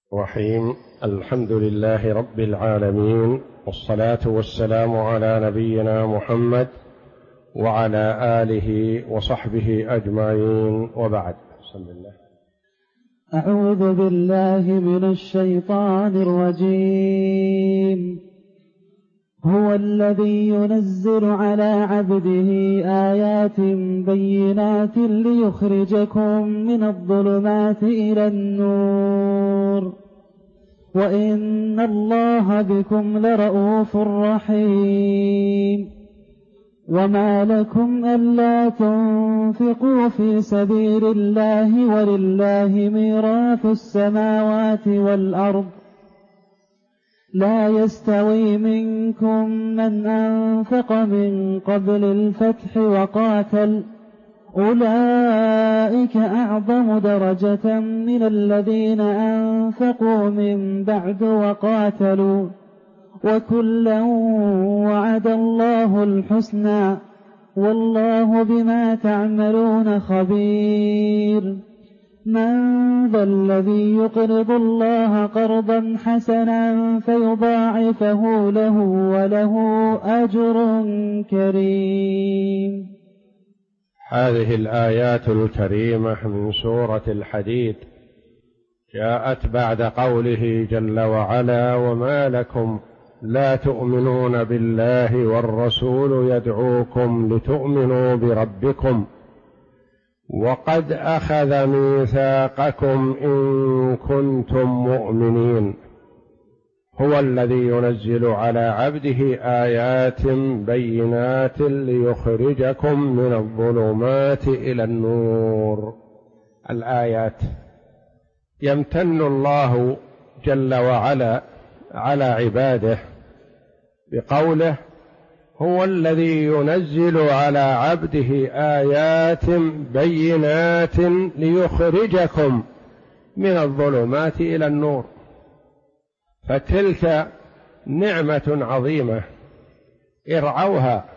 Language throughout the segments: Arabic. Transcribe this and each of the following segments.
الرحيم. الحمد لله رب العالمين، والصلاة والسلام على نبينا محمد وعلى آله وصحبه أجمعين، وبعد. بسم الله. أعوذ بالله من الشيطان الرجيم. هو الذي ينزل على عبده آيات بينات ليخرجكم من الظلمات إلى النور، وإن الله بكم لرءوف رحيم. وما لكم ألا تنفقوا في سبيل الله ولله ميراث السماوات والأرض، لا يستوي منكم من أنفق من قبل الفتح وقاتل، أولئك أعظم درجة من الذين أنفقوا من بعد وقاتلوا، وكلا وعد الله الحسنى، والله بما تعملون خبير. من ذا الذي يقرض الله قرضا حسنا فيضاعفه له وله أجر كريم. هذه الآيات الكريمة من سورة الحديد جاءت بعد قوله جل وعلا: وما لكم لا تؤمنون بالله والرسول يدعوكم لتؤمنوا بربكم وقد أخذ ميثاقكم إن كنتم مؤمنين. هو الذي ينزل على عبده آيات بينات ليخرجكم من الظلمات إلى النور. الآيات يمتن الله جل وعلا على عباده بقوله: هو الذي ينزل على عبده آيات بينات ليخرجكم من الظلمات إلى النور. فتلك نعمة عظيمة، ارعوها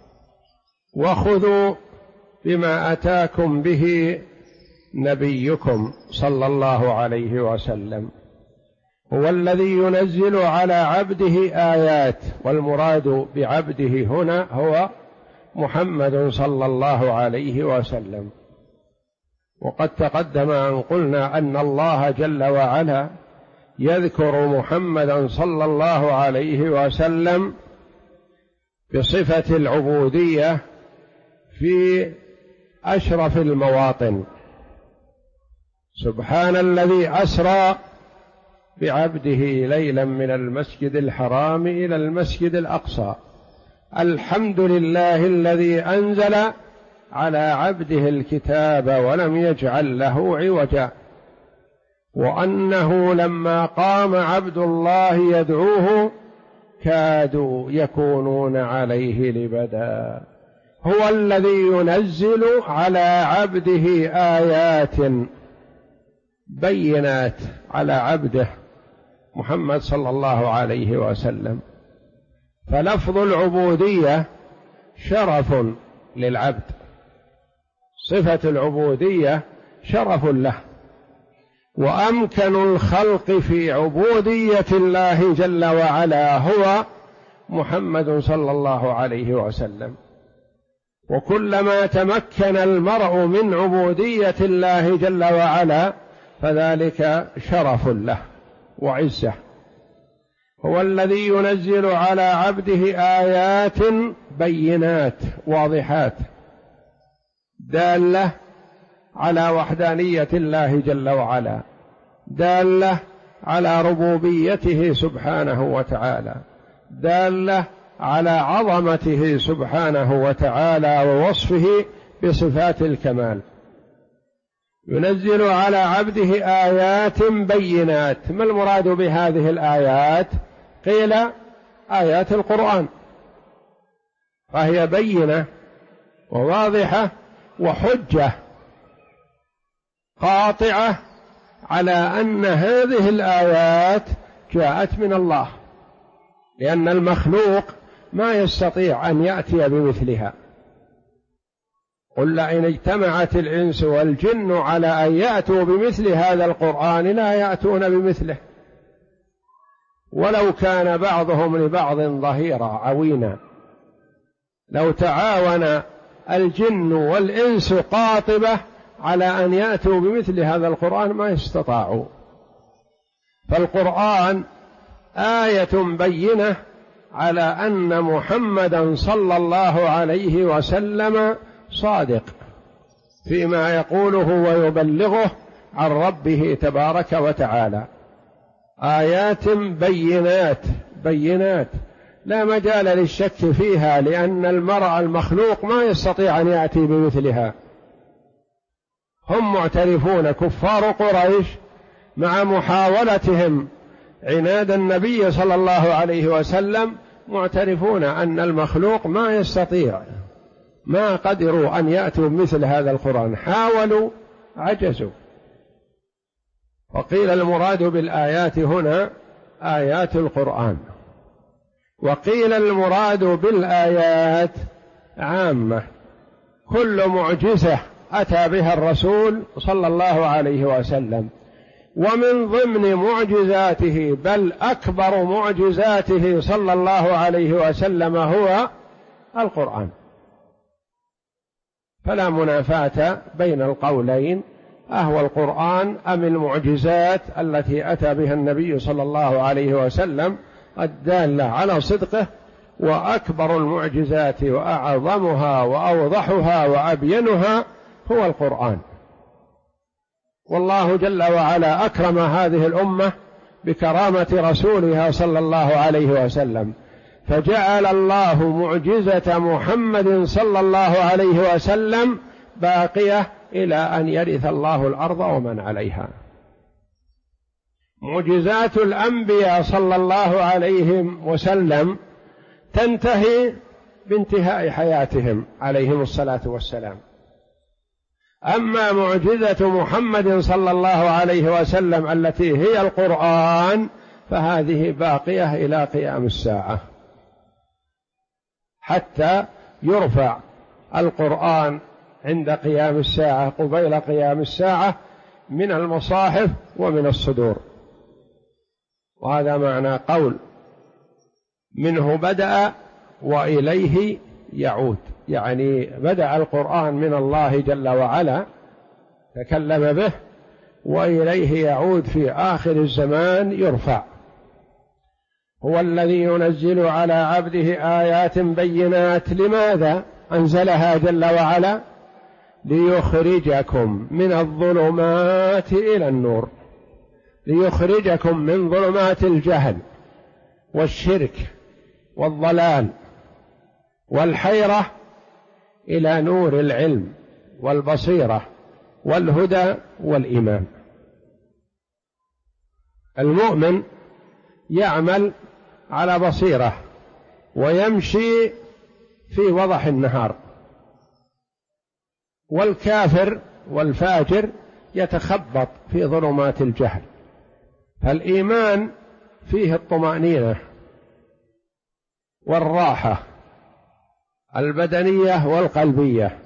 وخذوا بما أتاكم به نبيكم صلى الله عليه وسلم. هو الذي ينزل على عبده آيات، والمراد بعبده هنا هو محمد صلى الله عليه وسلم. وقد تقدم أن قلنا أن الله جل وعلا يذكر محمدا صلى الله عليه وسلم بصفة العبودية في أشرف المواطن. سبحان الذي أسرى بعبده ليلا من المسجد الحرام إلى المسجد الأقصى. الحمد لله الذي أنزل على عبده الكتاب ولم يجعل له عوجا، وأنه لما قام عبد الله يدعوه كادوا يكونون عليه لبدا. هو الذي ينزل على عبده آيات بينات على عبده محمد صلى الله عليه وسلم. فلفظ العبودية شرف للعبد، صفة العبودية شرف له، وأمكن الخلق في عبودية الله جل وعلا هو محمد صلى الله عليه وسلم. وكلما تمكن المرء من عبودية الله جل وعلا فذلك شرف له وعزة. هو الذي ينزل على عبده آيات بينات واضحات دالة على وحدانية الله جل وعلا، دالة على ربوبيته سبحانه وتعالى، دالة على عظمته سبحانه وتعالى ووصفه بصفات الكمال. ينزل على عبده آيات بينات. ما المراد بهذه الآيات؟ قيل آيات القرآن، فهي بينة وواضحة وحجة قاطعة على أن هذه الآيات جاءت من الله، لأن المخلوق ما يستطيع أن يأتي بمثلها. قل لئن اجتمعت الإنس والجن على أن يأتوا بمثل هذا القرآن لا يأتون بمثله ولو كان بعضهم لبعض ظهيرا عوينا. لو تعاون الجن والإنس قاطبة على أن يأتوا بمثل هذا القرآن ما يستطاعوا. فالقرآن آية بينة على أن محمدا صلى الله عليه وسلم صادق فيما يقوله ويبلغه عن ربه تبارك وتعالى. آيات بينات لا مجال للشك فيها، لأن المرء المخلوق ما يستطيع أن يأتي بمثلها. هم معترفون كفار قريش مع محاولتهم عناد النبي صلى الله عليه وسلم، معترفون أن المخلوق ما يستطيع، ما قدروا أن يأتوا بمثل هذا القرآن، حاولوا عجزوا. وقيل المراد بالآيات هنا آيات القرآن، وقيل المراد بالآيات عامة كل معجزة أتى بها الرسول صلى الله عليه وسلم. ومن ضمن معجزاته بل أكبر معجزاته صلى الله عليه وسلم هو القرآن. فلا منافاة بين القولين، أهو القرآن أم المعجزات التي أتى بها النبي صلى الله عليه وسلم الدالة على صدقه. وأكبر المعجزات وأعظمها وأوضحها وأبينها هو القرآن. والله جل وعلا أكرم هذه الأمة بكرامة رسولها صلى الله عليه وسلم، فجعل الله معجزة محمد صلى الله عليه وسلم باقية إلى أن يرث الله الأرض ومن عليها. معجزات الأنبياء صلى الله عليه وسلم تنتهي بانتهاء حياتهم عليهم الصلاة والسلام. أما معجزة محمد صلى الله عليه وسلم التي هي القرآن فهذه باقية إلى قيام الساعة، حتى يرفع القرآن عند قيام الساعة قبيل قيام الساعة من المصاحف ومن الصدور. وهذا معنى قول منه بدأ وإليه يعود، يعني بدأ القرآن من الله جل وعلا تكلم به، وإليه يعود في آخر الزمان يرفع. هو الذي ينزل على عبده آيات بينات. لماذا أنزلها جل وعلا؟ ليخرجكم من الظلمات إلى النور، ليخرجكم من ظلمات الجهل والشرك والضلال والحيرة إلى نور العلم والبصيرة والهدى والإيمان. المؤمن يعمل على بصيرة ويمشي في وضح النهار، والكافر والفاجر يتخبط في ظلمات الجهل. فالإيمان فيه الطمأنينة والراحة البدنية والقلبية،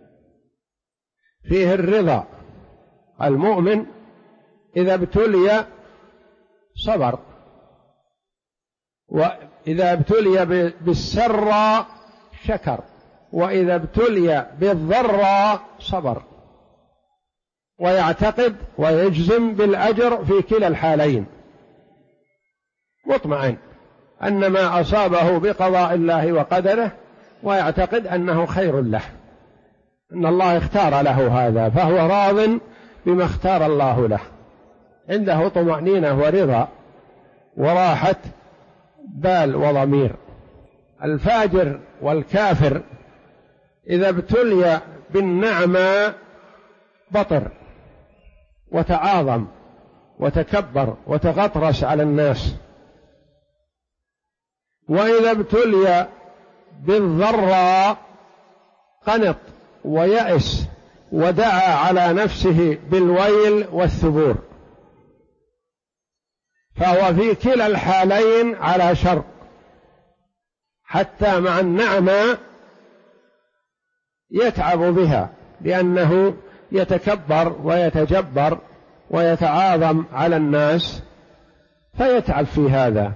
فيه الرضا. المؤمن إذا ابتلي صبر، وإذا ابتلي بالسراء شكر، وإذا ابتلي بالضراء صبر، ويعتقد ويجزم بالأجر في كلا الحالين، مطمئن أن ما أصابه بقضاء الله وقدره، ويعتقد أنه خير له، أن الله اختار له هذا فهو راض بما اختار الله له، عنده طمأنينة ورضا وراحة بال وضمير. الفاجر والكافر إذا ابتلي بالنعمة بطر وتعاظم وتكبر وتغطرس على الناس، وإذا ابتلي بالضراء قنط ويأس ودعا على نفسه بالويل والثبور. فهو في كلا الحالين على شر، حتى مع النعمة يتعب بها، لأنه يتكبر ويتجبر ويتعاظم على الناس، فيتعب في هذا،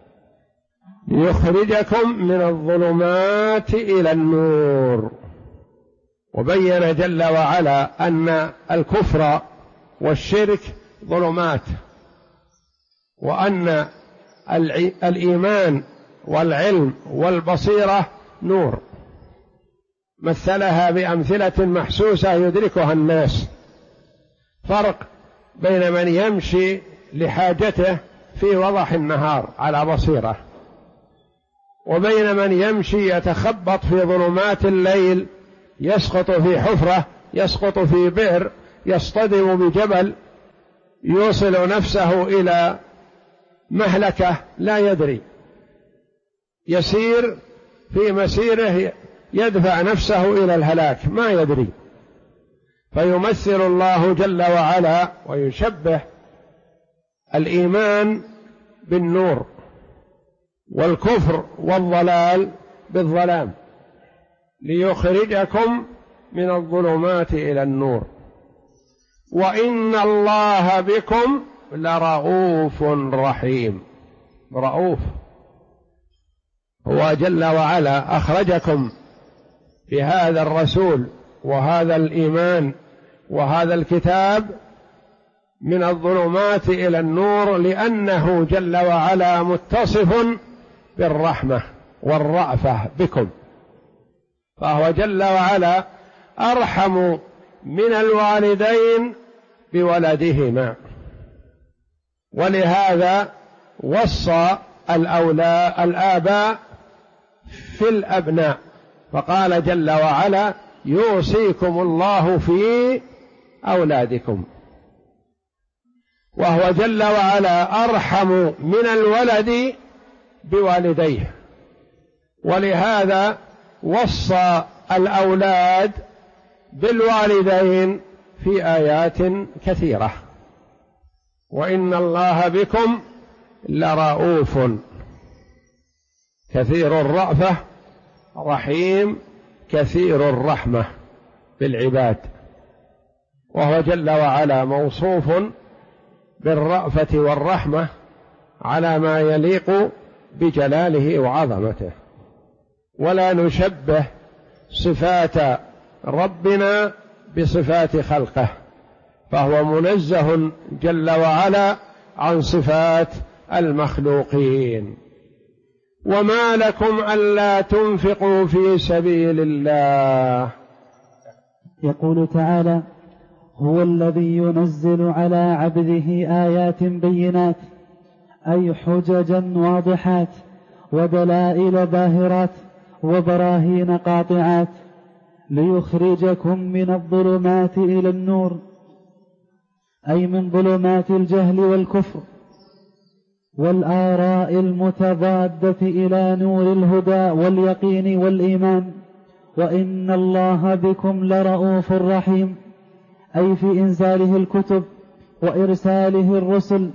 ليخرجكم من الظلمات إلى النور. وبين جل وعلا أن الكفر والشرك ظلمات، وأن الإيمان والعلم والبصيرة نور، مثلها بأمثلة محسوسة يدركها الناس. فرق بين من يمشي لحاجته في وضح النهار على بصيرة، وبين من يمشي يتخبط في ظلمات الليل، يسقط في حفرة، يسقط في بئر، يصطدم بجبل، يوصل نفسه إلى مهلكة لا يدري، يسير في مسيره يدفع نفسه إلى الهلاك ما يدري. فيمثل الله جل وعلا ويشبه الإيمان بالنور، والكفر والضلال بالظلام، ليخرجكم من الظلمات إلى النور. وإن الله بكم لرؤوف رحيم. رؤوف هو جل وعلا أخرجكم بهذا الرسول وهذا الإيمان وهذا الكتاب من الظلمات إلى النور، لأنه جل وعلا متصف بالرحمة والرأفة بكم، فهو جل وعلا أرحم من الوالدين بولدهما، ولهذا وصى الآباء في الأبناء، فقال جل وعلا يوصيكم الله في أولادكم، وهو جل وعلا أرحم من الولد بوالديه، ولهذا وصى الأولاد بالوالدين في آيات كثيرة. وإن الله بكم لرؤوف، كثير الرأفة، رحيم، كثير الرحمة بالعباد، وهو جل وعلا موصوف بالرأفة والرحمة على ما يليق بجلاله وعظمته. ولا نشبه صفات ربنا بصفات خلقه، فهو منزه جل وعلا عن صفات المخلوقين. وما لكم ألا تنفقوا في سبيل الله. يقول تعالى: هو الذي ينزل على عبده آيات بينات، أي حججا واضحات ودلائل باهرات وبراهين قاطعات، ليخرجكم من الظلمات إلى النور، أي من ظلمات الجهل والكفر والآراء المتضادة إلى نور الهدى واليقين والإيمان. وإن الله بكم لرؤوف رحيم، أي في إنزاله الكتب وإرساله الرسل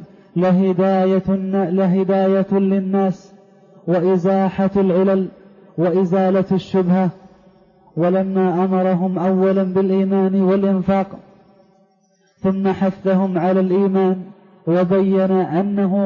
لهداية للناس وإزاحة العلل وإزالة الشبهة. ولما أمرهم أولا بالإيمان والإنفاق، ثم حثهم على الإيمان، وبين أنه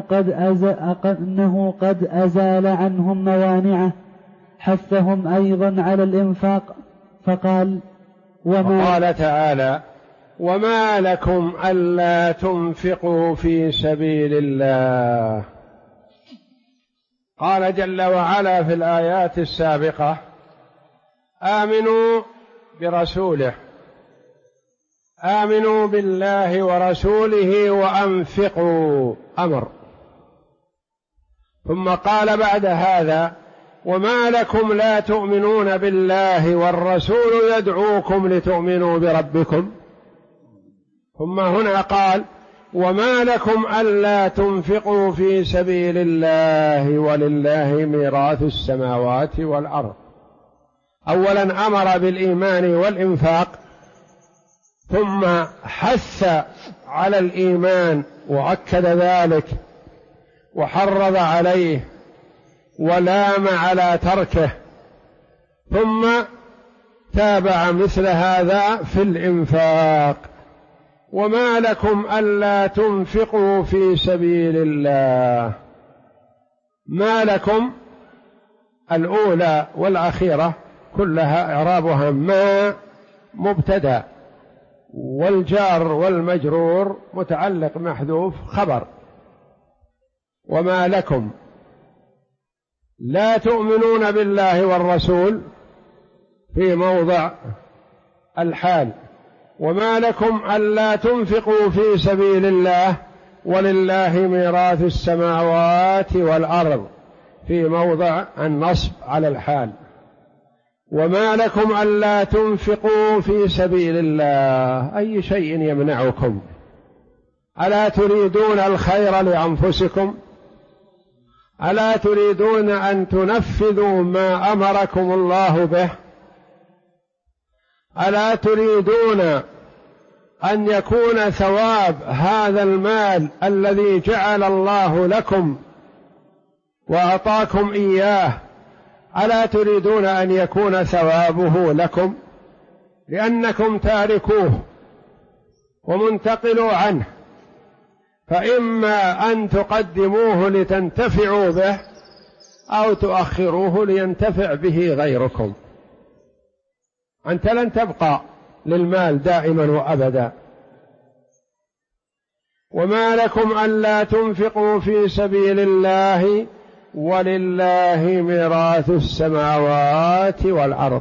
قد أزال عنهم موانعه، حثهم أيضا على الإنفاق، فقال: وقال تعالى: وما لكم ألا تنفقوا في سبيل الله. قال جل وعلا في الآيات السابقة: آمنوا برسوله، آمنوا بالله ورسوله وأنفقوا، أمر. ثم قال بعد هذا: وما لكم لا تؤمنون بالله والرسول يدعوكم لتؤمنوا بربكم. ثم هنا قال: وما لكم ألا تنفقوا في سبيل الله ولله ميراث السماوات والأرض. أولا أمر بالإيمان والإنفاق، ثم حث على الإيمان وأكد ذلك وحرض عليه ولام على تركه، ثم تابع مثل هذا في الإنفاق. وما لكم ألا تنفقوا في سبيل الله. ما لكم الأولى والأخيرة كلها إعرابها ما مبتدأ، والجار والمجرور متعلق محذوف خبر. وما لكم لا تؤمنون بالله والرسول في موضع الحال، وما لكم ألا تنفقوا في سبيل الله ولله ميراث السماوات والأرض في موضع النصب على الحال. وما لكم ألا تنفقوا في سبيل الله، أي شيء يمنعكم؟ ألا تريدون الخير لأنفسكم؟ ألا تريدون أن تنفذوا ما أمركم الله به؟ ألا تريدون أن يكون ثواب هذا المال الذي جعل الله لكم وأعطاكم إياه، ألا تريدون أن يكون ثوابه لكم؟ لأنكم تاركوه ومنتقلوا عنه، فإما أن تقدموه لتنتفعوا به أو تؤخروه لينتفع به غيركم. أنت لن تبقى للمال دائما وأبدا. وما لكم ألا تنفقوا في سبيل الله ولله ميراث السماوات والأرض.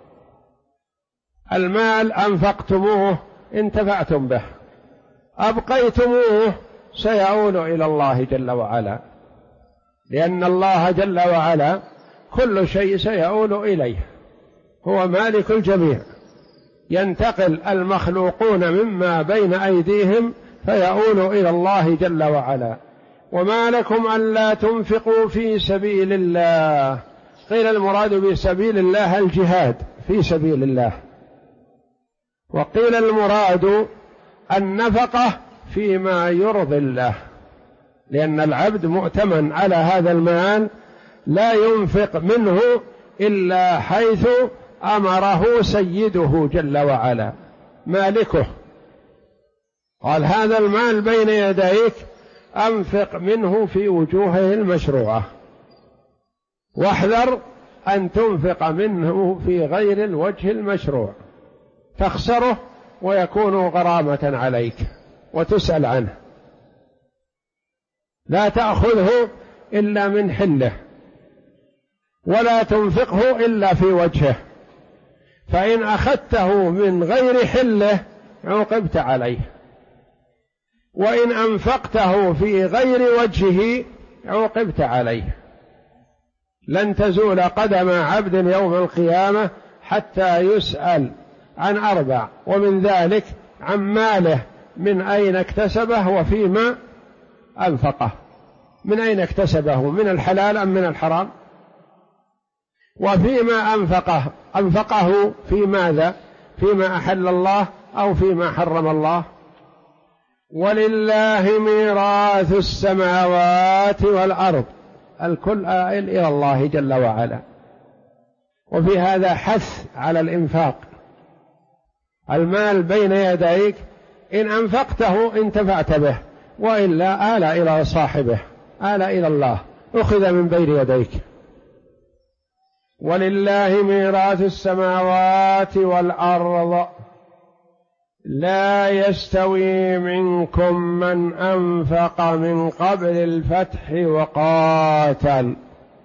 المال أنفقتموه انتفعتم به، أبقيتموه سيعود إلى الله جل وعلا، لأن الله جل وعلا كل شيء سيعود إليه، هو مالك الجميع. ينتقل المخلوقون مما بين أيديهم فيعود إلى الله جل وعلا. وما لكم ألا تنفقوا في سبيل الله، قيل المراد بسبيل الله الجهاد في سبيل الله، وقيل المراد النفقة فيما يرضي الله، لأن العبد مؤتمن على هذا المال لا ينفق منه إلا حيث أمره سيده جل وعلا مالكه. قال هذا المال بين يديك أنفق منه في وجوهه المشروعة، واحذر أن تنفق منه في غير الوجه المشروع تخسره ويكون غرامة عليك وتسأل عنه. لا تأخذه إلا من حله، ولا تنفقه إلا في وجهه، فإن أخذته من غير حله عوقبت عليه، وإن أنفقته في غير وجهه عوقبت عليه. لن تزول قدم عبد يوم القيامة حتى يسأل عن أربع، ومن ذلك عن ماله من أين اكتسبه وفيما أنفقه. من أين اكتسبه؟ من الحلال أم من الحرام؟ وفيما أنفقه في ماذا؟ فيما أحل الله أو فيما حرم الله؟ ولله ميراث السماوات والأرض، الكل آئل إلى الله جل وعلا. وفي هذا حث على الإنفاق. المال بين يديك، إن أنفقته انتفعت به، وإلا آل إلى صاحبه، آل إلى الله، أخذ من بين يديك. ولله ميراث السماوات والأرض لا يستوي منكم من أنفق من قبل الفتح وقاتل،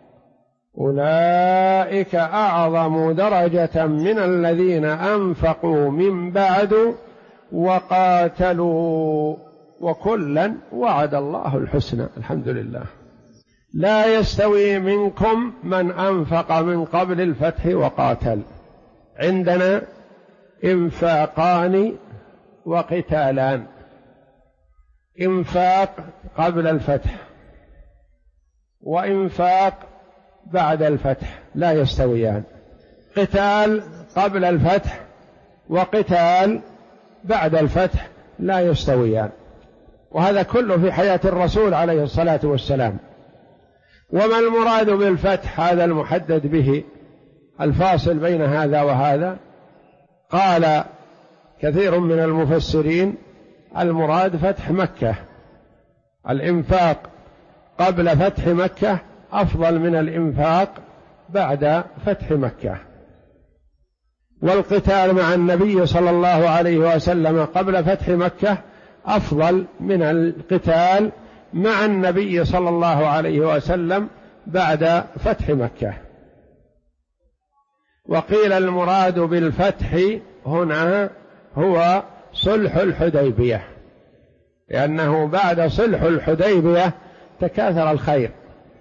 أولئك أعظم درجة من الذين أنفقوا من بعد وقاتلوا وكلا وعد الله الحسنى. الحمد لله. لا يستوي منكم من أنفق من قبل الفتح وقاتل. عندنا إنفاقان وقتالان. إنفاق قبل الفتح وإنفاق بعد الفتح لا يستويان. قتال قبل الفتح وقتال بعد الفتح لا يستويان، وهذا كله في حياة الرسول عليه الصلاة والسلام. وما المراد بالفتح هذا المحدد به الفاصل بين هذا وهذا؟ قال كثير من المفسرين المراد فتح مكة. الإنفاق قبل فتح مكة أفضل من الإنفاق بعد فتح مكة، والقتال مع النبي صلى الله عليه وسلم قبل فتح مكة أفضل من القتال مع النبي صلى الله عليه وسلم بعد فتح مكة. وقيل المراد بالفتح هنا هو صلح الحديبية، لأنه بعد صلح الحديبية تكاثر الخير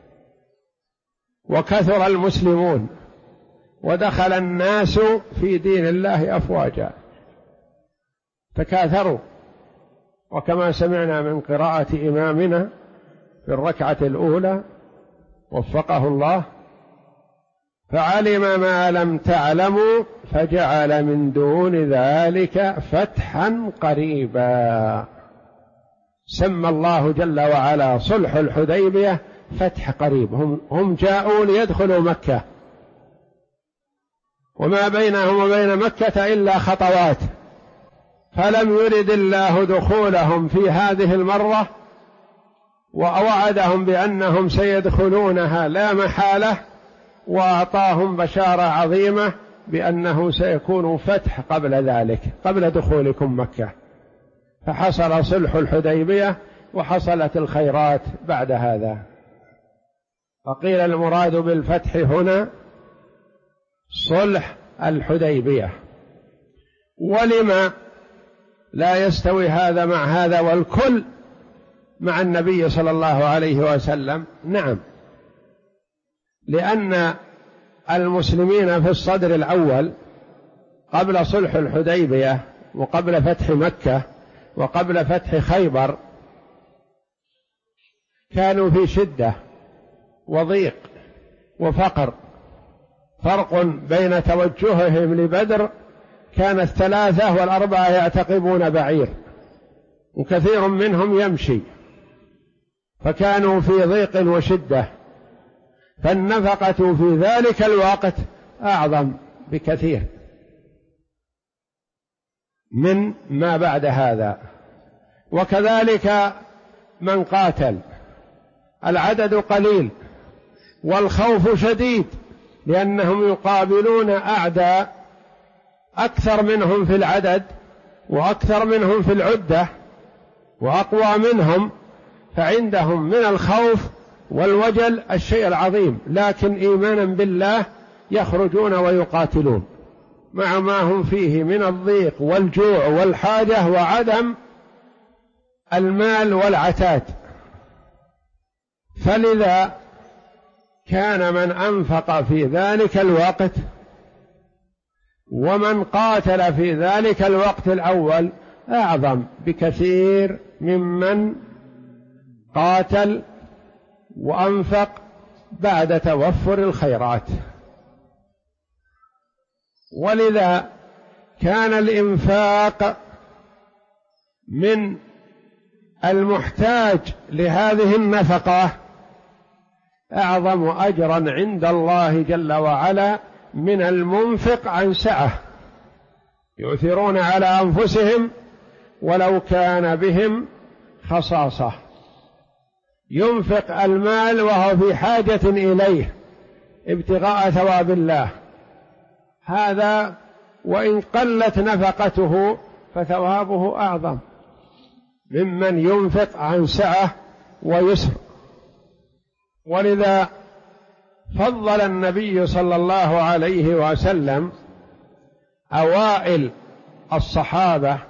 وكثر المسلمون ودخل الناس في دين الله أفواجا، تكاثروا. وكما سمعنا من قراءة إمامنا في الركعة الأولى وفقه الله: فعلم ما لم تعلموا فجعل من دون ذلك فتحا قريبا. سمى الله جل وعلا صلح الحديبية فتح قريب، هم جاءوا ليدخلوا مكة، وما بينهم وبين مكة إلا خطوات، فلم يرد الله دخولهم في هذه المرة، ووعدهم بأنهم سيدخلونها لا محالة، وأعطاهم بشارة عظيمة بأنه سيكون فتح قبل ذلك، قبل دخولكم مكة. فحصل صلح الحديبية وحصلت الخيرات بعد هذا. فقيل المراد بالفتح هنا صلح الحديبية. ولما لا يستوي هذا مع هذا والكل مع النبي صلى الله عليه وسلم؟ نعم، لأن المسلمين في الصدر الأول قبل صلح الحديبية وقبل فتح مكة وقبل فتح خيبر كانوا في شدة وضيق وفقر. فرق بين توجههم لبدر كان 3 و4 يعتقبون بعير، وكثير منهم يمشي، فكانوا في ضيق وشدة، فالنفقة في ذلك الوقت أعظم بكثير من ما بعد هذا. وكذلك من قاتل العدد قليل والخوف شديد، لأنهم يقابلون أعداء أكثر منهم في العدد وأكثر منهم في العدة وأقوى منهم، فعندهم من الخوف والوجل الشيء العظيم، لكن إيمانا بالله يخرجون ويقاتلون مع ما هم فيه من الضيق والجوع والحاجة وعدم المال والعتاد. فلذا كان من أنفق في ذلك الوقت ومن قاتل في ذلك الوقت الأول أعظم بكثير ممن قاتل وأنفق بعد توفر الخيرات. ولذا كان الإنفاق من المحتاج لهذه النفقة أعظم أجرا عند الله جل وعلا من المنفق عن سعة، يؤثرون على أنفسهم ولو كان بهم خصاصة. ينفق المال وهو في حاجة إليه ابتغاء ثواب الله، هذا وإن قلت نفقته فثوابه أعظم ممن ينفق عن سعة ويسر. ولذا فضل النبي صلى الله عليه وسلم أوائل الصحابة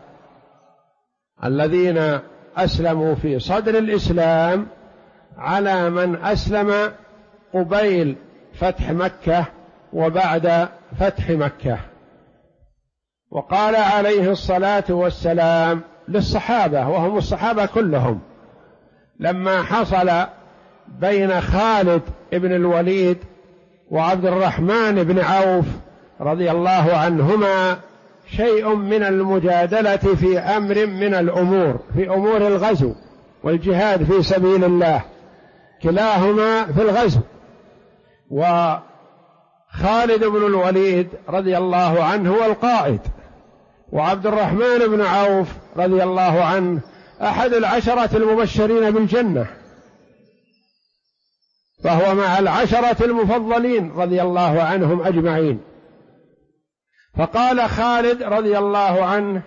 الذين أسلموا في صدر الإسلام على من أسلم قبيل فتح مكة وبعد فتح مكة. وقال عليه الصلاة والسلام للصحابة وهم الصحابة كلهم لما حصل بين خالد بن الوليد وعبد الرحمن بن عوف رضي الله عنهما شيء من المجادلة في أمر من الأمور، في أمور الغزو والجهاد في سبيل الله، كلاهما في الغزو. وخالد بن الوليد رضي الله عنه هو القائد، وعبد الرحمن بن عوف رضي الله عنه أحد العشرة المبشرين بالجنة، فهو مع العشرة المفضلين رضي الله عنهم أجمعين. فقال خالد رضي الله عنه: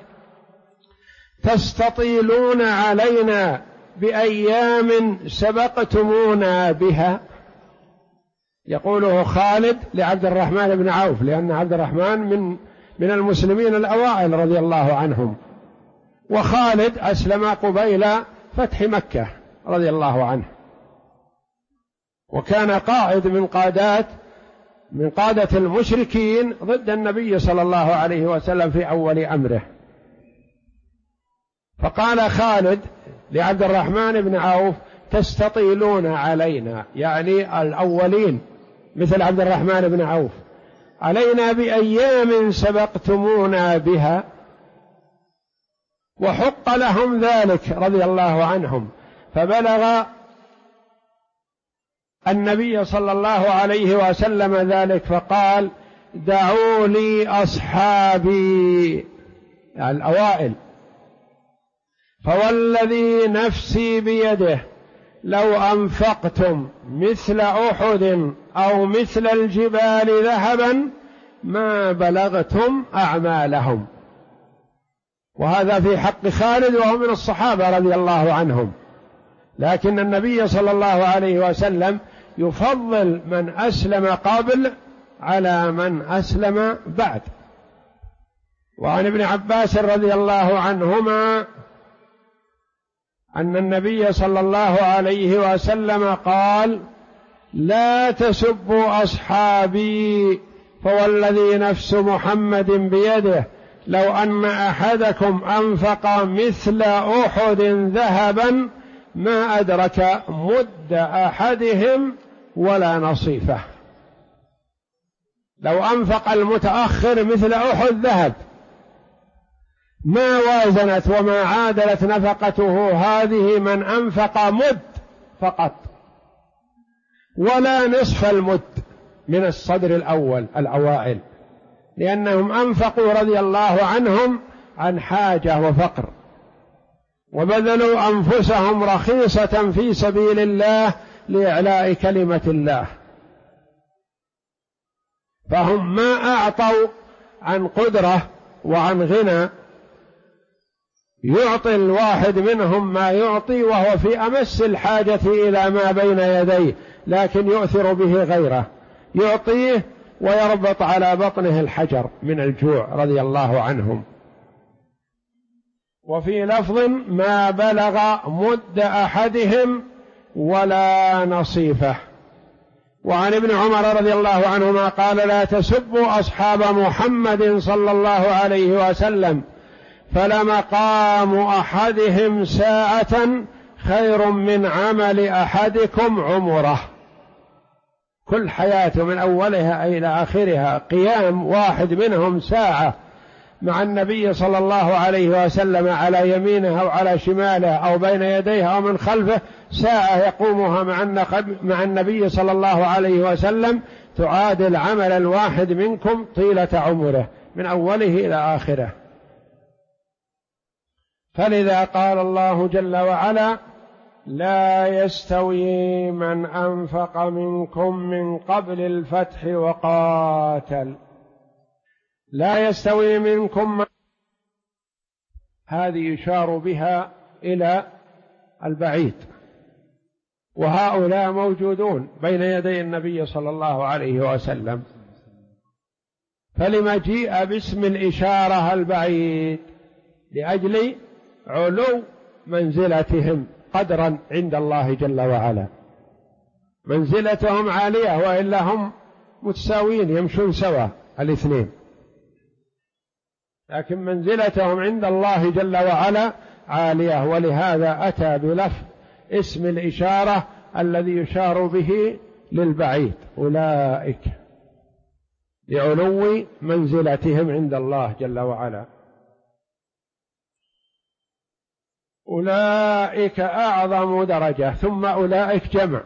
تستطيلون علينا بأيام سبقتمونا بها. يقوله خالد لعبد الرحمن بن عوف، لأن عبد الرحمن من المسلمين الأوائل رضي الله عنهم، وخالد أسلم قبيل فتح مكة رضي الله عنه، وكان قائد من قادة المشركين ضد النبي صلى الله عليه وسلم في أول أمره. فقال خالد لعبد الرحمن بن عوف: تستطيلون علينا، يعني الأولين مثل عبد الرحمن بن عوف، علينا بأيام سبقتمونا بها. وحق لهم ذلك رضي الله عنهم، فبلغ النبي صلى الله عليه وسلم ذلك فقال: دعوا لي أصحابي، يعني الأوائل، فوالذي نفسي بيده لو أنفقتم مثل أحد أو مثل الجبال ذهبا ما بلغتم أعمالهم. وهذا في حق خالد وهو من الصحابة رضي الله عنهم، لكن النبي صلى الله عليه وسلم يفضل من أسلم قبل على من أسلم بعد. وعن ابن عباس رضي الله عنهما أن النبي صلى الله عليه وسلم قال: لا تسبوا أصحابي فوالذي نفس محمد بيده لو أن أحدكم أنفق مثل أحد ذهبا ما أدرك مد أحدهم ولا نصيفه. لو أنفق المتأخر مثل أحد ذهب ما وازنت وما عادلت نفقته هذه من أنفق مد فقط، ولا نصف المد من الصدر الأول الأوائل، لأنهم أنفقوا رضي الله عنهم عن حاجة وفقر، وبذلوا أنفسهم رخيصة في سبيل الله لإعلاء كلمة الله، فهم ما أعطوا عن قدرة وعن غنى. يعطي الواحد منهم ما يعطي وهو في أمس الحاجة إلى ما بين يديه، لكن يؤثر به غيره، يعطيه ويربط على بطنه الحجر من الجوع رضي الله عنهم. وفي لفظ: ما بلغ مد أحدهم ولا نصيفه. وعن ابن عمر رضي الله عنهما قال: لا تسبوا أصحاب محمد صلى الله عليه وسلم فلمقام أحدهم ساعة خير من عمل أحدكم عمره. كل حياته من أولها إلى آخرها قيام واحد منهم ساعة مع النبي صلى الله عليه وسلم على يمينه أو على شماله أو بين يديه أو من خلفه، ساعة يقومها مع النبي صلى الله عليه وسلم تعادل عمل الواحد منكم طيلة عمره من أوله إلى آخره. فلذا قال الله جل وعلا: لا يستوي من أنفق منكم من قبل الفتح وقاتل. لا يستوي منكم، هذه يشار بها إلى البعيد، وهؤلاء موجودون بين يدي النبي صلى الله عليه وسلم، فلما جيء باسم الإشارة البعيد؟ لأجل علو منزلتهم قدرا عند الله جل وعلا، منزلتهم عالية، وإلا هم متساوين يمشون سوا الاثنين، لكن منزلتهم عند الله جل وعلا عالية، ولهذا أتى بلفظ اسم الإشارة الذي يشار به للبعيد، أولئك، لعلو منزلتهم عند الله جل وعلا. أولئك أعظم درجة، ثم أولئك جمع،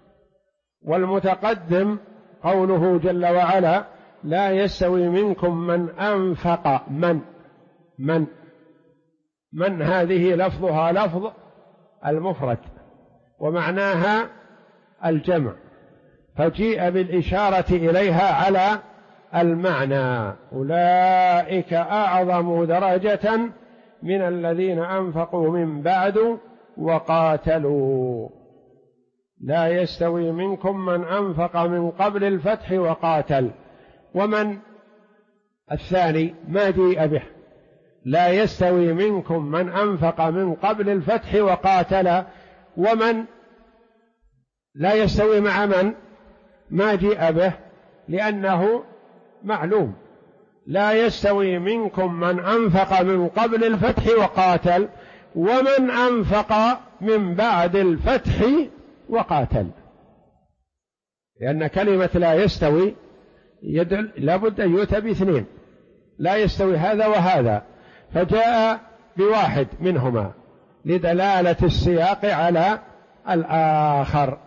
والمتقدم قوله جل وعلا: لا يستوي منكم من أنفق، من من هذه لفظها لفظ المفرد ومعناها الجمع، فجيء بالإشارة إليها على المعنى. أولئك أعظم درجة من الذين أنفقوا من بعد وقاتلوا. لا يستوي منكم من أنفق من قبل الفتح وقاتل. ومن الثاني ما جيء به، لا يستوي منكم من أنفق من قبل الفتح وقاتل. ومن لا يستوي مع من ما جيء به، لأنه معلوم. لا يستوي منكم من أنفق من قبل الفتح وقاتل ومن أنفق من بعد الفتح وقاتل، لأن كلمة لا يستوي يدل لابد أن يؤتى باثنين، لا يستوي هذا وهذا، فجاء بواحد منهما لدلالة السياق على الآخر.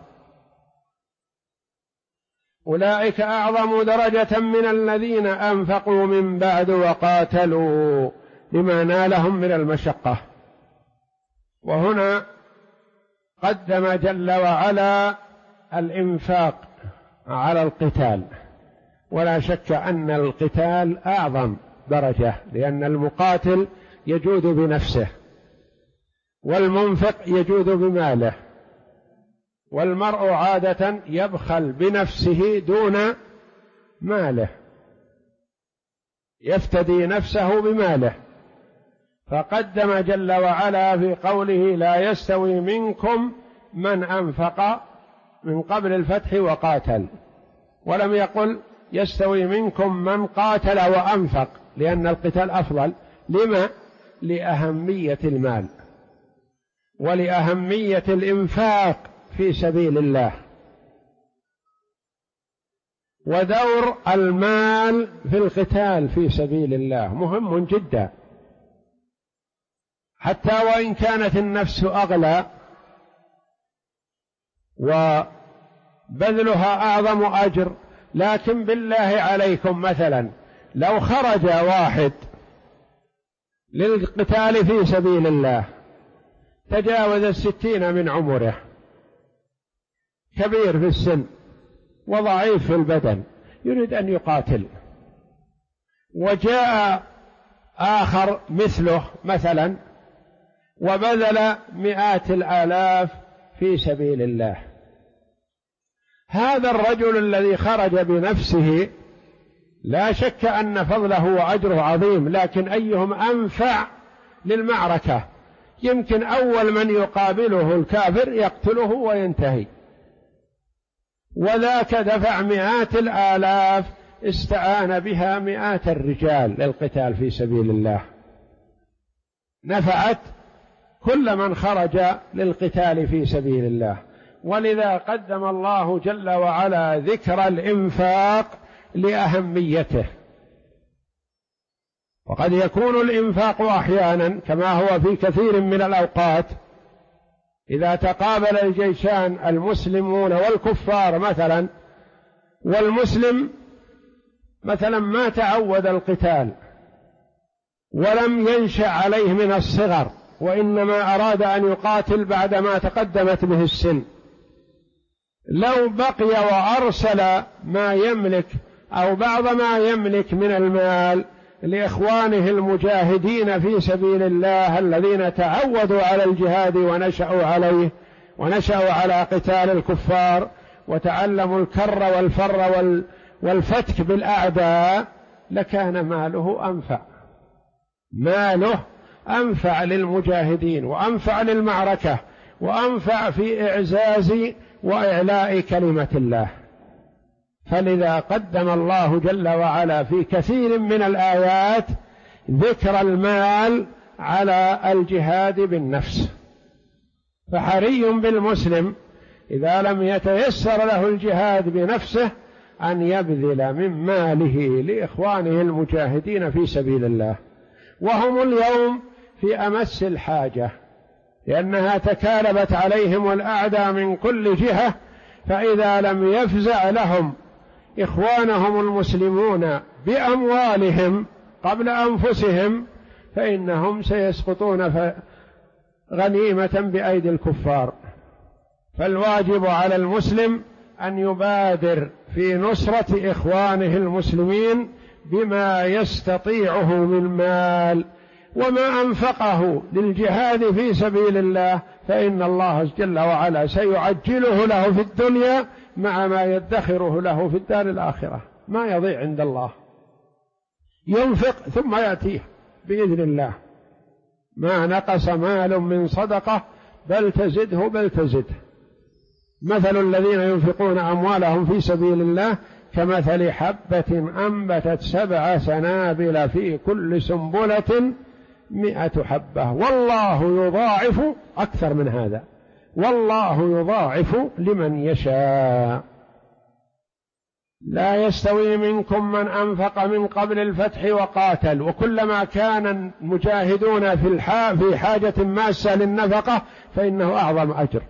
أولئك أعظم درجة من الذين أنفقوا من بعد وقاتلوا لما نالهم من المشقة. وهنا قدم جل وعلا الإنفاق على القتال، ولا شك أن القتال أعظم درجة، لأن المقاتل يجود بنفسه والمنفق يجود بماله، والمرء عادة يبخل بنفسه دون ماله، يفتدي نفسه بماله. فقدم جل وعلا في قوله لا يستوي منكم من أنفق من قبل الفتح وقاتل، ولم يقل يستوي منكم من قاتل وأنفق، لأن القتال أفضل. لما؟ لأهمية المال ولأهمية الإنفاق في سبيل الله، ودور المال في القتال في سبيل الله مهم جدا، حتى وإن كانت النفس أغلى وبذلها أعظم أجر. لكن بالله عليكم مثلا لو خرج واحد للقتال في سبيل الله تجاوز 60 من عمره، كبير في السن وضعيف في البدن، يريد أن يقاتل، وجاء آخر مثله مثلا وبذل مئات الآلاف في سبيل الله، هذا الرجل الذي خرج بنفسه لا شك أن فضله وأجره عظيم، لكن أيهم أنفع للمعركة؟ يمكن أول من يقابله الكافر يقتله وينتهي، وذاك دفع مئات الآلاف استعان بها مئات الرجال للقتال في سبيل الله، نفعت كل من خرج للقتال في سبيل الله. ولذا قدم الله جل وعلا ذكر الإنفاق لأهميته. وقد يكون الإنفاق أحيانا كما هو في كثير من الأوقات، إذا تقابل الجيشان المسلمون والكفار مثلا، والمسلم مثلا ما تعود القتال ولم ينشأ عليه من الصغر، وإنما أراد أن يقاتل بعدما تقدمت به السن، لو بقي وأرسل ما يملك أو بعض ما يملك من المال لإخوانه المجاهدين في سبيل الله الذين تعودوا على الجهاد ونشأوا عليه ونشأوا على قتال الكفار وتعلموا الكر والفر والفتك بالأعداء، لكان ماله أنفع للمجاهدين وأنفع للمعركة وأنفع في إعزاز وإعلاء كلمة الله. فلذا قدم الله جل وعلا في كثير من الآيات ذكر المال على الجهاد بالنفس. فحري بالمسلم إذا لم يتيسر له الجهاد بنفسه أن يبذل من ماله لإخوانه المجاهدين في سبيل الله، وهم اليوم في أمس الحاجة، لأنها تكالبت عليهم الأعداء من كل جهة. فإذا لم يفزع لهم إخوانهم المسلمون بأموالهم قبل أنفسهم، فإنهم سيسقطون غنيمة بأيدي الكفار. فالواجب على المسلم أن يبادر في نصرة إخوانه المسلمين بما يستطيعه من مال، وما أنفقه للجهاد في سبيل الله فإن الله جل وعلا سيعجله له في الدنيا مع ما يدخره له في الدار الآخرة، ما يضيع عند الله، ينفق ثم يأتيه بإذن الله. ما نقص مال من صدقة بل تزده بل تزده. مثل الذين ينفقون أموالهم في سبيل الله كمثل حبة أنبتت 7 سنابل في كل سنبلة 100 حبة والله يضاعف أكثر من هذا، والله يضاعف لمن يشاء. لا يستوي منكم من أنفق من قبل الفتح وقاتل، وكلما كان المجاهدون في حاجة ماسة للنفقة فإنه أعظم أجر.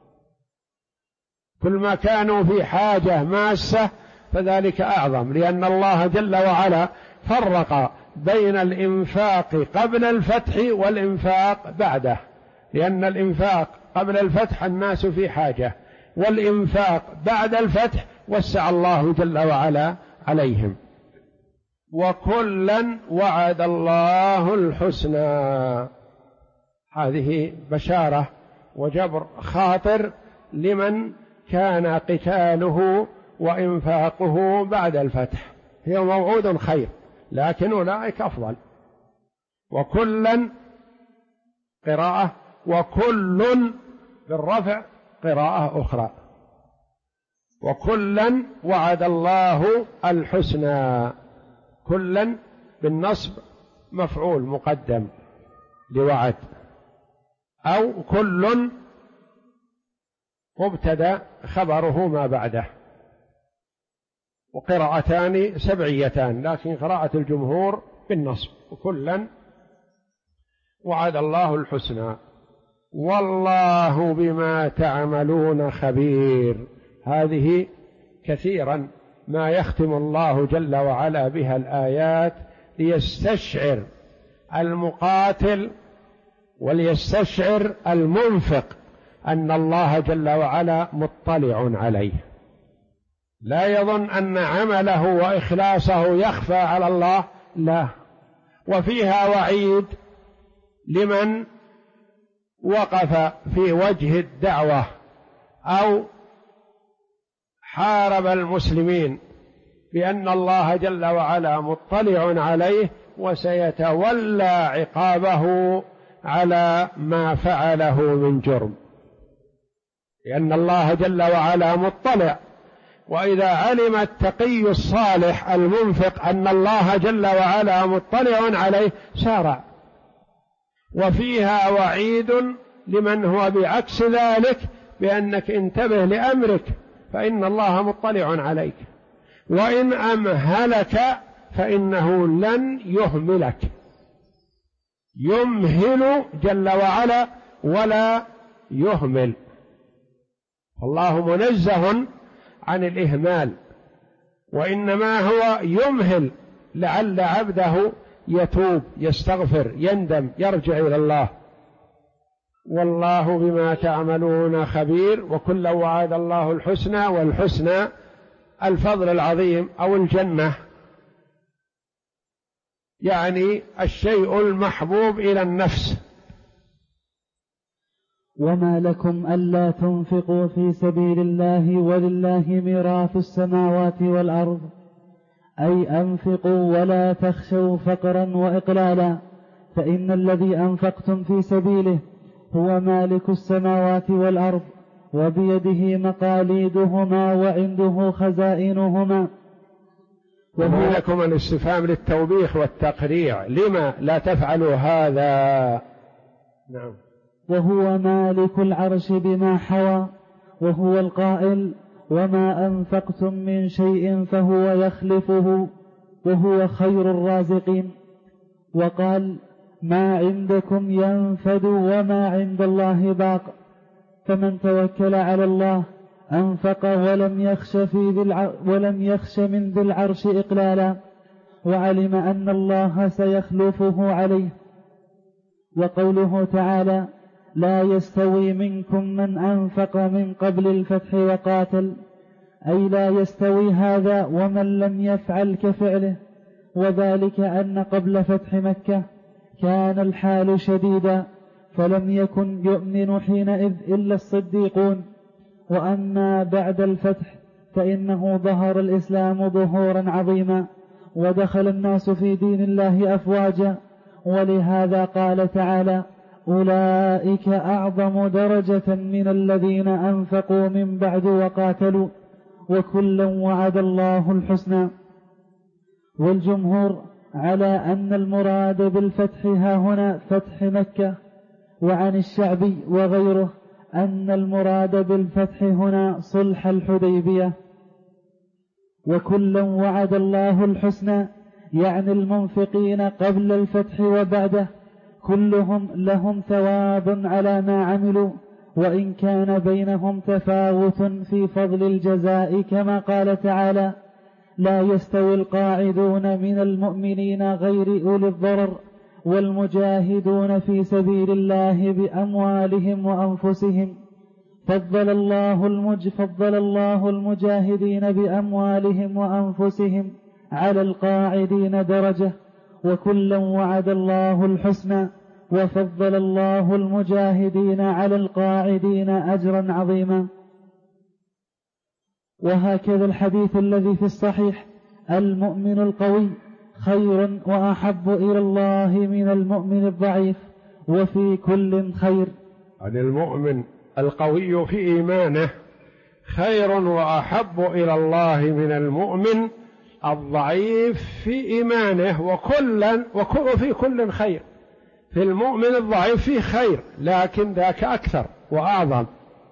كل ما كانوا في حاجة ماسة فذلك أعظم، لأن الله جل وعلا فرق بين الإنفاق قبل الفتح والإنفاق بعده، لأن الإنفاق قبل الفتح الناس في حاجة، والإنفاق بعد الفتح وسع الله جل وعلا عليهم. وكلا وعد الله الحسنى، هذه بشارة وجبر خاطر لمن كان قتاله وإنفاقه بعد الفتح، هي موعود خير، لكن أولئك أفضل. وكلا قراءة، وكل بالرفع قراءة أخرى، وكلا وعد الله الحسنى، كلا بالنصب مفعول مقدم لوعد، أو كل مبتدأ خبره ما بعده. وقراءتان سبعيتان، لكن قراءة الجمهور بالنصب، وكلا وعد الله الحسنى والله بما تعملون خبير. هذه كثيرا ما يختم الله جل وعلا بها الآيات ليستشعر المقاتل وليستشعر المنفق أن الله جل وعلا مطلع عليه، لا يظن أن عمله وإخلاصه يخفى على الله، لا. وفيها وعيد لمن وقف في وجه الدعوة أو حارب المسلمين، بأن الله جل وعلا مطلع عليه وسيتولى عقابه على ما فعله من جرم، لأن الله جل وعلا مطلع. وإذا علم التقي الصالح المنفق أن الله جل وعلا مطلع عليه سارع. وفيها وعيد لمن هو بعكس ذلك، بأنك انتبه لأمرك فإن الله مطلع عليك، وإن أمهلك فإنه لن يهملك، يمهل جل وعلا ولا يهمل. الله منزه عن الإهمال، وإنما هو يمهل لعل عبده يتوب يستغفر يندم يرجع إلى الله. والله بما تعملون خبير. وكلا وعد الله الحسنى، والحسنى الفضل العظيم أو الجنة، يعني الشيء المحبوب إلى النفس. وما لكم ألا تنفقوا في سبيل الله ولله ميراث السماوات والأرض، أي أنفقوا ولا تخشوا فقرا وإقلالا، فإن الذي أنفقتم في سبيله هو مالك السماوات والأرض، وبيده مقاليدهما وعنده خزائنهما. وهو لكم الاستفهام للتوبيخ والتقريع، لما لا تفعلوا هذا؟ نعم. وهو مالك العرش بما حوى، وهو القائل: وما أنفقتم من شيء فهو يخلفه وهو خير الرازقين. وقال: ما عندكم ينفد وما عند الله باق. فمن توكل على الله أنفق ولم يخش من ذي العرش إقلالا، وعلم أن الله سيخلفه عليه وقوله تعالى: لا يستوي منكم من أنفق من قبل الفتح وقاتل، أي لا يستوي هذا ومن لم يفعل كفعله، وذلك أن قبل فتح مكة كان الحال شديدا، فلم يكن يؤمن حينئذ إلا الصديقون، وأما بعد الفتح فإنه ظهر الإسلام ظهورا عظيما، ودخل الناس في دين الله أفواجا، ولهذا قال تعالى: أولئك أعظم درجة من الذين أنفقوا من بعد وقاتلوا وكلا وعد الله الحسنى. والجمهور على أن المراد بالفتح ها هنا فتح مكة، وعن الشعبي وغيره أن المراد بالفتح هنا صلح الحديبية. وكلا وعد الله الحسنى يعني المنفقين قبل الفتح وبعده كلهم لهم ثواب على ما عملوا، وإن كان بينهم تفاوت في فضل الجزاء، كما قال تعالى: لا يستوي القاعدون من المؤمنين غير أولي الضرر والمجاهدون في سبيل الله بأموالهم وأنفسهم، فضل الله المجاهدين بأموالهم وأنفسهم على القاعدين درجة، وكلا وعد الله الحسنى، وفضل الله المجاهدين على القاعدين أجرا عظيما. وهكذا الحديث الذي في الصحيح: المؤمن القوي خير وأحب إلى الله من المؤمن الضعيف، وفي كل خير. يعني المؤمن القوي في إيمانه خير وأحب إلى الله من المؤمن الضعيف في إيمانه، وفي كل خير. في المؤمن الضعيف فيه خير، لكن ذاك أكثر وأعظم.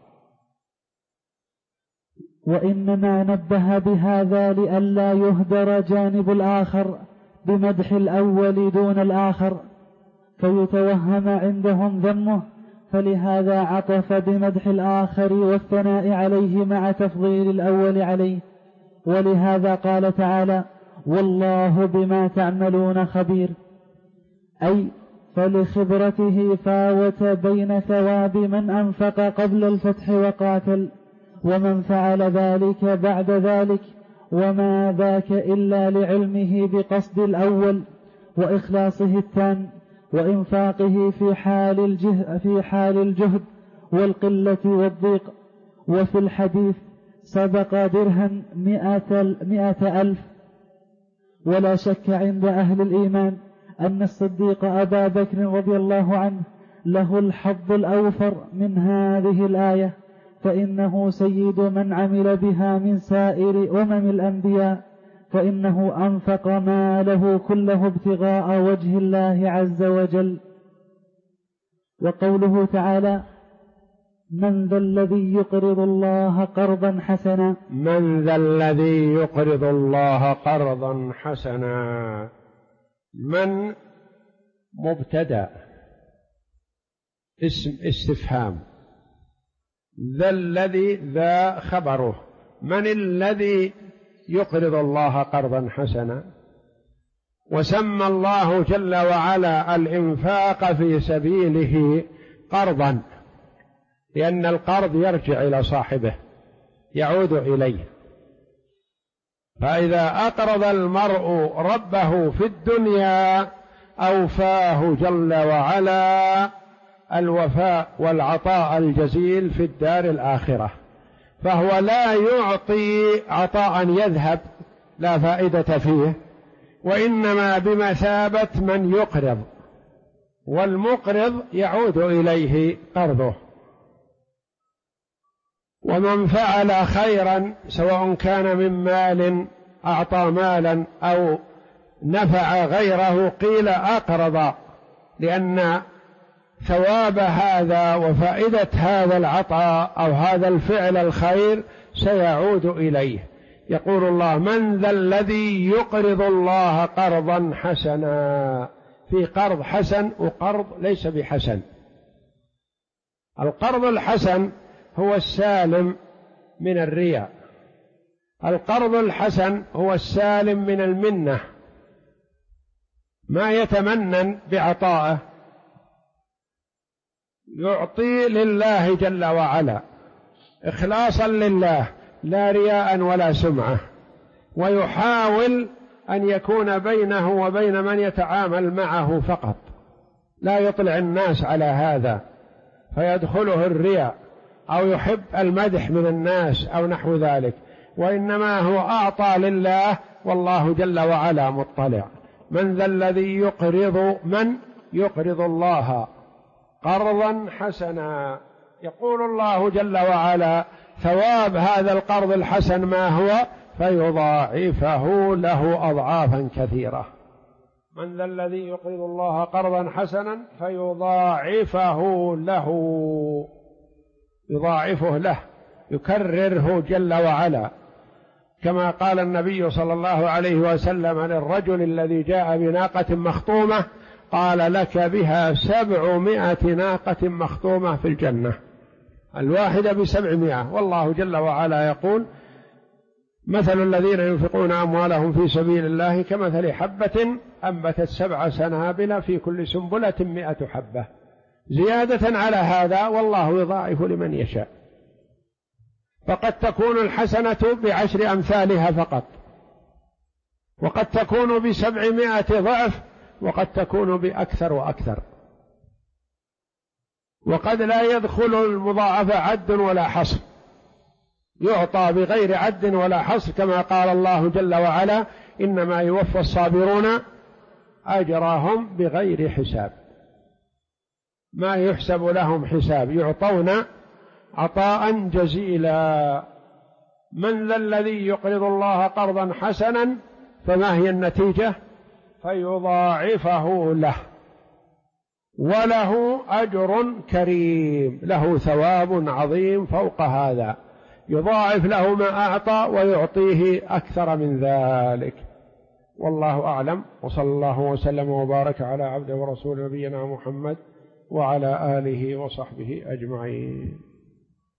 وإنما نبه بهذا لئلا يهدر جانب الآخر بمدح الأول دون الآخر فيتوهم عندهم ذمه، فلهذا عطف بمدح الآخر والثناء عليه مع تفضيل الأول عليه. ولهذا قال تعالى: والله بما تعملون خبير، أي فلخبرته فاوت بين ثواب من أنفق قبل الفتح وقاتل ومن فعل ذلك بعد ذلك، وما ذاك إلا لعلمه بقصد الأول وإخلاصه التام وإنفاقه في حال الجهد والقلة والضيق. وفي الحديث: سبق درهم 100,000. ولا شك عند أهل الإيمان أن الصديق أبا بكر رضي الله عنه له الحظ الأوفر من هذه الآية، فإنه سيد من عمل بها من سائر الأنبياء، فإنه أنفق ماله كله ابتغاء وجه الله عز وجل. وقوله تعالى: من ذا الذي يقرض الله قرضا حسنا. من ذا الذي يقرض الله قرضا حسنا. من مبتدأ اسم استفهام، ذا الذي ذا خبره. من الذي يقرض الله قرضا حسنا؟ وسمى الله جل وعلا الإنفاق في سبيله قرضا، لأن القرض يرجع إلى صاحبه، يعود إليه. فإذا أقرض المرء ربه في الدنيا أوفاه جل وعلا الوفاء والعطاء الجزيل في الدار الآخرة، فهو لا يعطي عطاء يذهب لا فائدة فيه، وإنما بمثابة من يقرض، والمقرض يعود إليه قرضه. ومن فعل خيرا سواء كان من مال أعطى مالا أو نفع غيره، قيل أقرض، لأن ثواب هذا وفائدة هذا العطاء أو هذا الفعل الخير سيعود إليه. يقول الله: من ذا الذي يقرض الله قرضا حسنا. في قرض حسن وقرض ليس بحسن. القرض الحسن هو السالم من الرياء، القرض الحسن هو السالم من المنة، ما يتمنن بعطائه يعطي لله جل وعلا إخلاصا لله لا رياء ولا سمعة، ويحاول أن يكون بينه وبين من يتعامل معه فقط، لا يطلع الناس على هذا فيدخله الرياء أو يحب المدح من الناس أو نحو ذلك، وإنما هو أعطى لله والله جل وعلا مطلع. من ذا الذي يقرض الله قرضا حسنا، يقول الله جل وعلا ثواب هذا القرض الحسن ما هو؟ فيضاعفه له أضعافا كثيرة. من ذا الذي يقرض الله قرضا حسنا فيضاعفه له، يضاعفه له، يكرره جل وعلا، كما قال النبي صلى الله عليه وسلم للرجل الذي جاء بناقة مخطومة قال لك بها 700 ناقة مخطومة في الجنة، الواحدة ب700. والله جل وعلا يقول مثل الذين ينفقون أموالهم في سبيل الله كمثل حبة أنبتت 7 سنابل في كل سنبلة 100 حبة، زيادة على هذا والله يضاعف لمن يشاء. فقد تكون الحسنة ب10 أمثالها فقط، وقد تكون ب700 ضعف، وقد تكون بأكثر وأكثر، وقد لا يدخل المضاعفة عد ولا حصر، يعطى بغير عد ولا حصر، كما قال الله جل وعلا إنما يوفى الصابرون أجرهم بغير حساب، ما يحسب لهم حساب، يعطون عطاء جزيلا. من ذا الذي يقرض الله قرضا حسنا، فما هي النتيجة؟ فيضاعفه له وله أجر كريم، له ثواب عظيم فوق هذا، يضاعف له ما أعطى ويعطيه أكثر من ذلك. والله أعلم، وصلى الله وسلم وبارك على عبده ورسول نبينا محمد وعلى آله وصحبه أجمعين.